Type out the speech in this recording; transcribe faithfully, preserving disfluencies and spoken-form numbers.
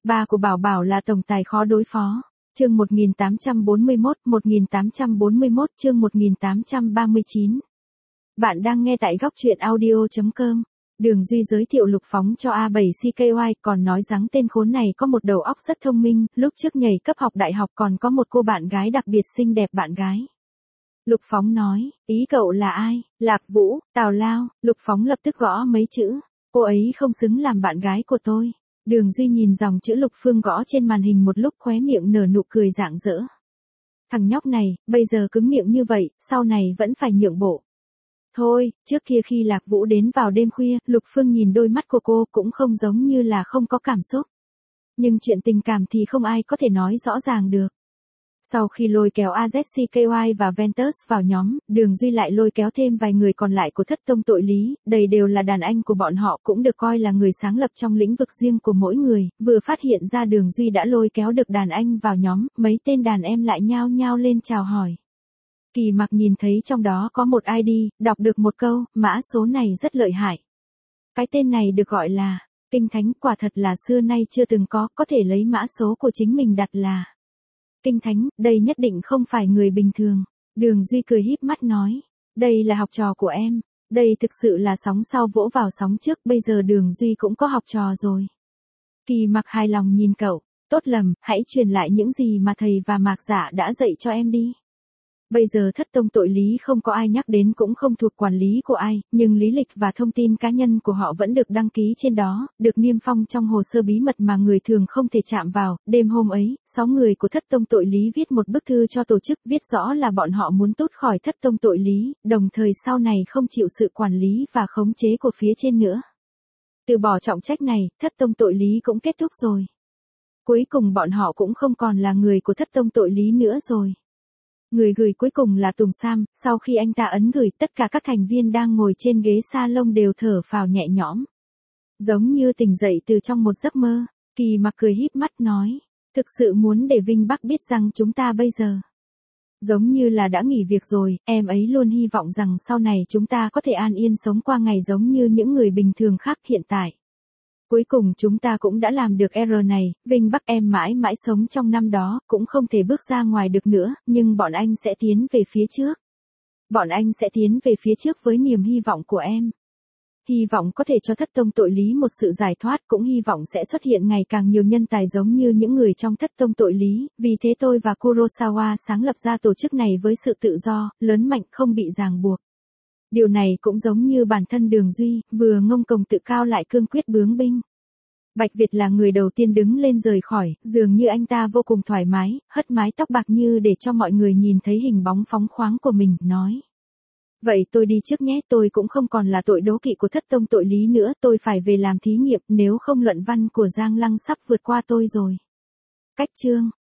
Ba của Bảo Bảo là tổng tài khó đối phó. Chương một nghìn tám trăm bốn mươi mốt, một nghìn tám trăm bốn mươi mốt chương một nghìn tám trăm ba mươi chín. Bạn đang nghe tại góc truyện audio chấm com. Đường Duy giới thiệu Lục Phóng cho A bảy C K Y, còn nói rằng tên khốn này có một đầu óc rất thông minh, lúc trước nhảy cấp học đại học còn có một cô bạn gái đặc biệt xinh đẹp bạn gái. Lục Phóng nói, ý cậu là ai? Lạc Vũ, Tào Lao. Lục Phóng lập tức gõ mấy chữ. Cô ấy không xứng làm bạn gái của tôi. Đường Duy nhìn dòng chữ Lục Phương gõ trên màn hình một lúc khóe miệng nở nụ cười rạng rỡ. Thằng nhóc này, bây giờ cứng miệng như vậy, sau này vẫn phải nhượng bộ. Thôi, trước kia khi Lạc Vũ đến vào đêm khuya, Lục Phương nhìn đôi mắt của cô cũng không giống như là không có cảm xúc. Nhưng chuyện tình cảm thì không ai có thể nói rõ ràng được. Sau khi lôi kéo A Z C K Y và Ventus vào nhóm, Đường Duy lại lôi kéo thêm vài người còn lại của thất tông tội lý, đầy đều là đàn anh của bọn họ, cũng được coi là người sáng lập trong lĩnh vực riêng của mỗi người. Vừa phát hiện ra Đường Duy đã lôi kéo được đàn anh vào nhóm, mấy tên đàn em lại nhao nhao lên chào hỏi. Kỳ Mặc nhìn thấy trong đó có một I D, đọc được một câu, mã số này rất lợi hại. Cái tên này được gọi là Kinh Thánh, quả thật là xưa nay chưa từng có, có thể lấy mã số của chính mình đặt là Kinh Thánh, đây nhất định không phải người bình thường. Đường Duy cười híp mắt nói, đây là học trò của em, đây thực sự là sóng sau vỗ vào sóng trước, bây giờ Đường Duy cũng có học trò rồi. Kỳ Mặc hài lòng nhìn cậu, tốt lắm, hãy truyền lại những gì mà thầy và Mạc Dạ đã dạy cho em đi. Bây giờ thất tông tội lý không có ai nhắc đến, cũng không thuộc quản lý của ai, nhưng lý lịch và thông tin cá nhân của họ vẫn được đăng ký trên đó, được niêm phong trong hồ sơ bí mật mà người thường không thể chạm vào. Đêm hôm ấy, sáu người của thất tông tội lý viết một bức thư cho tổ chức, viết rõ là bọn họ muốn tốt khỏi thất tông tội lý, đồng thời sau này không chịu sự quản lý và khống chế của phía trên nữa. Từ bỏ trọng trách này, thất tông tội lý cũng kết thúc rồi. Cuối cùng bọn họ cũng không còn là người của thất tông tội lý nữa rồi. Người gửi cuối cùng là Tùng Sam, sau khi anh ta ấn gửi, tất cả các thành viên đang ngồi trên ghế salon đều thở phào nhẹ nhõm. Giống như tỉnh dậy từ trong một giấc mơ, Kỳ Mặc cười híp mắt nói, thực sự muốn để Vinh Bắc biết rằng chúng ta bây giờ giống như là đã nghỉ việc rồi, em ấy luôn hy vọng rằng sau này chúng ta có thể an yên sống qua ngày giống như những người bình thường khác hiện tại. Cuối cùng chúng ta cũng đã làm được R này, Vinh Bắc em mãi mãi sống trong năm đó, cũng không thể bước ra ngoài được nữa, nhưng bọn anh sẽ tiến về phía trước. Bọn anh sẽ tiến về phía trước với niềm hy vọng của em. Hy vọng có thể cho thất tông tội lý một sự giải thoát, cũng hy vọng sẽ xuất hiện ngày càng nhiều nhân tài giống như những người trong thất tông tội lý, vì thế tôi và Kurosawa sáng lập ra tổ chức này với sự tự do, lớn mạnh, không bị ràng buộc. Điều này cũng giống như bản thân Đường Duy, vừa ngông cuồng tự cao lại cương quyết bướng binh. Bạch Việt là người đầu tiên đứng lên rời khỏi, dường như anh ta vô cùng thoải mái, hất mái tóc bạc như để cho mọi người nhìn thấy hình bóng phóng khoáng của mình, nói. Vậy tôi đi trước nhé, tôi cũng không còn là tội đố kỵ của thất tông tội lý nữa, tôi phải về làm thí nghiệm, nếu không luận văn của Giang Lăng sắp vượt qua tôi rồi. Cách chương.